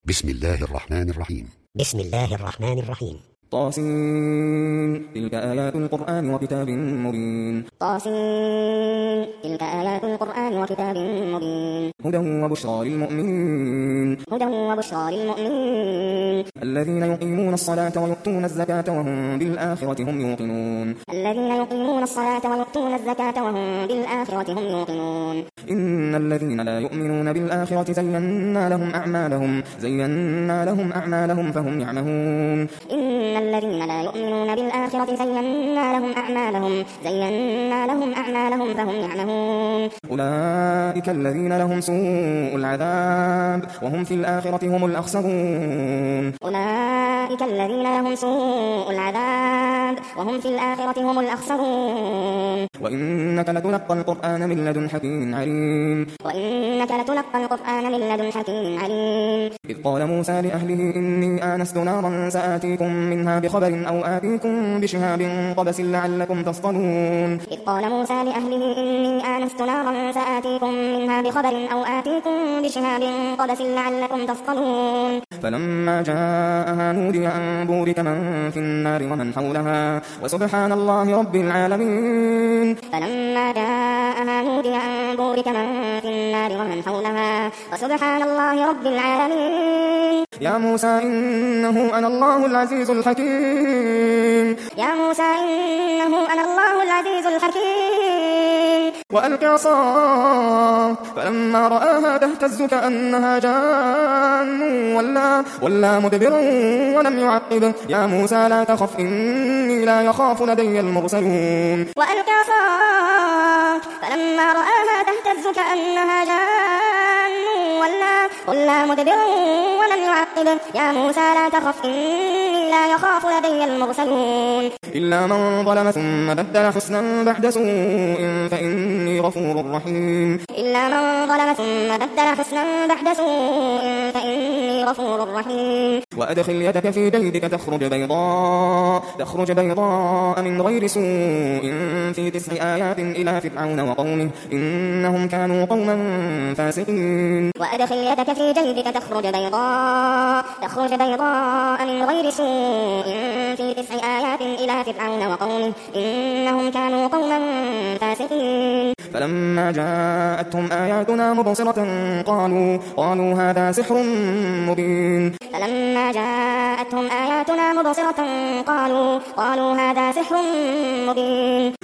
بسم الله الرحمن الرحيم. بسم الله الرحمن الرحيم. طاسين تلك آيات القرآن وكتاب مبين. طاسين تلك آيات القرآن وكتاب مبين. هدى وبشرى للمؤمنين. هدى وبشرى للمؤمنين. الذين يقيمون الصلاة ويؤتون الزكاة وهم بالآخرة هم يوقنون. الذين يقيمون الصلاة ويؤتون الزكاة وهم بالآخرة هم يوقنون. إن الذين لا يؤمنون بالآخرة زينا لهم أعمالهم فهم يعمهون. إن الذين لا يؤمنون بالآخرة زينا لهم أعمالهم فهم يعمهون. أولئك الذين لهم سوء العذاب وهم في الآخرة هم الأخسرون. أولئك الذين لهم سوء العذاب وهم في الآخرة هم الأخسرون. وإنك لتلقى القرآن من لدن حكيم عليم. وإنك لتلقى القرآن من لدن حكيم عليم. إذ قال موسى لأهله إني آنست نارا سآتيكم منها بخبر أو آتيكم بشهاب قبس لعلكم تصطلون. إذ قال موسى لأهله إني آنست نارا سآتيكم منها بخبر أو آتيكم بشهاب قبس لعلكم تصطلون. فلما جاءها نودي أن بورك من في النار ومن حولها وسبحان الله رب العالمين. فلما جاءها نودي أن بورك من في النار ومن حولها وسبحان الله رب العالمين. يا موسى إنه أنا الله العزيز الحكيم. يا موسى إنه أنا الله العزيز الحكيم. وألق عصاه فلما رآها تهتز كأنها جان ولا مدبرا ولم يعقب. يا موسى لا تخف إني لا يخاف لدي المرسلون. وألق عصاه فلما رآها تهتز كأنها جان ولا مدبرا ولم يعقب. يا موسى لا تخف إني لا يخاف لدي المرسلون. إلا من ظلم ثم بدل حسنا بعد سوء فإني غفور رحيم. إلا من ظلم ثم بدل حسنا بعد سوء فإني غفور رحيم. وأدخل يدك في جيبك تخرج بيضاء من غير سوء في 9 آيات إلى فرعون وقومه إنهم كانوا قوما فاسقين. وأدخل يدك في جيبك تخرج بيضاء من غير سوء في 9 آيات إلى فرعون وقومه إنهم كانوا قوما فاسقين. فلما جاءتهم آياتنا مبصرة قالوا هذا سحر مبين. فلما جاءتهم آياتنا مبصرة قالوا هذا سحر مبين.